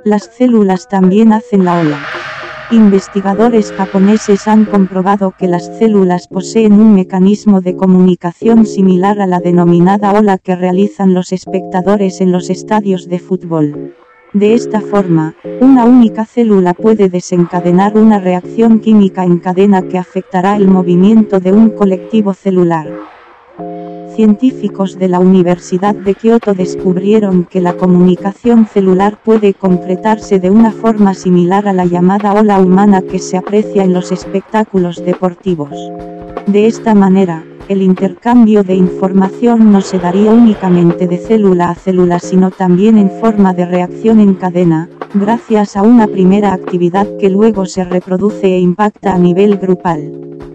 Las células también hacen la ola. Investigadores japoneses han comprobado que las células poseen un mecanismo de comunicación similar a la denominada ola que realizan los espectadores en los estadios de fútbol. De esta forma, una única célula puede desencadenar una reacción química en cadena que afectará el movimiento de un colectivo celular. Científicos de la Universidad de Kioto descubrieron que la comunicación celular puede concretarse de una forma similar a la llamada ola humana que se aprecia en los espectáculos deportivos. De esta manera, el intercambio de información no se daría únicamente de célula a célula sino también en forma de reacción en cadena, gracias a una primera actividad que luego se reproduce e impacta a nivel grupal.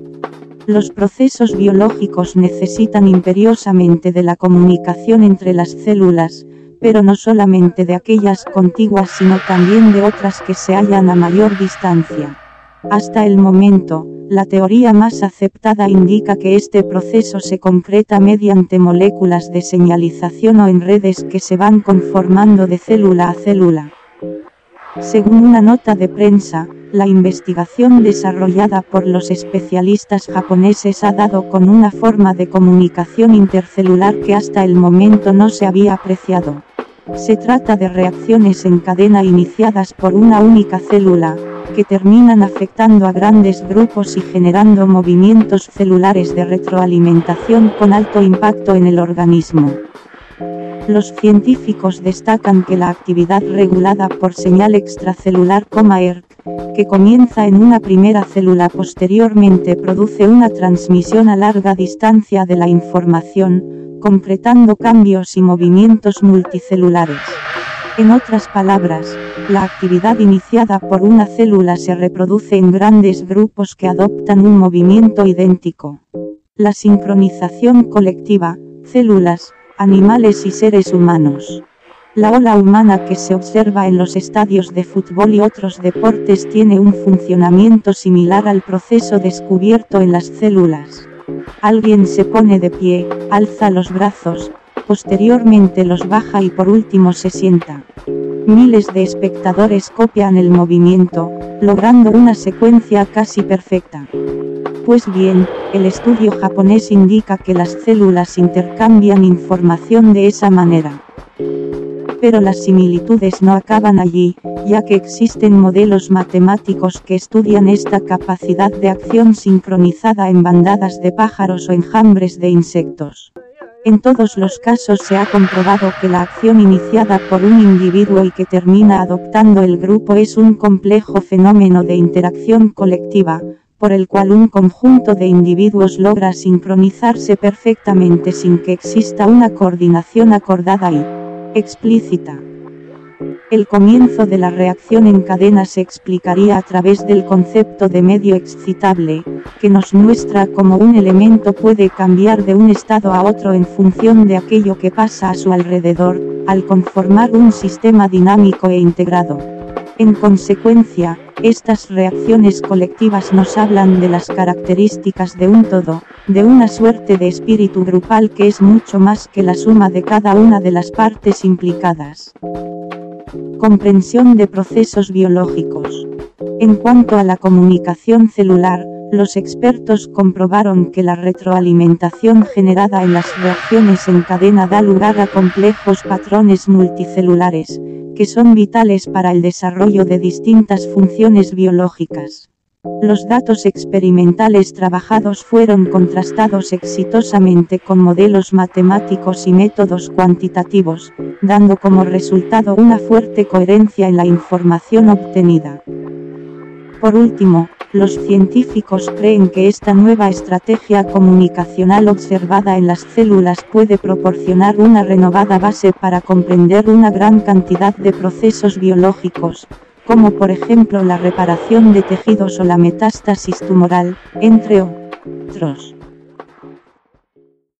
Los procesos biológicos necesitan imperiosamente de la comunicación entre las células, pero no solamente de aquellas contiguas sino también de otras que se hallan a mayor distancia. Hasta el momento, la teoría más aceptada indica que este proceso se concreta mediante moléculas de señalización o en redes que se van conformando de célula a célula. Según una nota de prensa, la investigación desarrollada por los especialistas japoneses ha dado con una forma de comunicación intercelular que hasta el momento no se había apreciado. Se trata de reacciones en cadena iniciadas por una única célula, que terminan afectando a grandes grupos y generando movimientos celulares de retroalimentación con alto impacto en el organismo. Los científicos destacan que la actividad regulada por señal extracelular ERK, que comienza en una primera célula posteriormente produce una transmisión a larga distancia de la información, concretando cambios y movimientos multicelulares. En otras palabras, la actividad iniciada por una célula se reproduce en grandes grupos que adoptan un movimiento idéntico. La sincronización colectiva, células, animales y seres humanos. La ola humana que se observa en los estadios de fútbol y otros deportes tiene un funcionamiento similar al proceso descubierto en las células. Alguien se pone de pie, alza los brazos, posteriormente los baja y por último se sienta. Miles de espectadores copian el movimiento, logrando una secuencia casi perfecta. Pues bien, el estudio japonés indica que las células intercambian información de esa manera. Pero las similitudes no acaban allí, ya que existen modelos matemáticos que estudian esta capacidad de acción sincronizada en bandadas de pájaros o enjambres de insectos. En todos los casos se ha comprobado que la acción iniciada por un individuo y que termina adoptando el grupo es un complejo fenómeno de interacción colectiva, por el cual un conjunto de individuos logra sincronizarse perfectamente sin que exista una coordinación acordada y explícita. El comienzo de la reacción en cadena se explicaría a través del concepto de medio excitable, que nos muestra cómo un elemento puede cambiar de un estado a otro en función de aquello que pasa a su alrededor, al conformar un sistema dinámico e integrado. En consecuencia, estas reacciones colectivas nos hablan de las características de un todo, de una suerte de espíritu grupal que es mucho más que la suma de cada una de las partes implicadas. Comprensión de procesos biológicos. En cuanto a la comunicación celular, los expertos comprobaron que la retroalimentación generada en las reacciones en cadena da lugar a complejos patrones multicelulares, que son vitales para el desarrollo de distintas funciones biológicas. Los datos experimentales trabajados fueron contrastados exitosamente con modelos matemáticos y métodos cuantitativos, dando como resultado una fuerte coherencia en la información obtenida. Por último, los científicos creen que esta nueva estrategia comunicacional observada en las células puede proporcionar una renovada base para comprender una gran cantidad de procesos biológicos, como por ejemplo la reparación de tejidos o la metástasis tumoral, entre otros.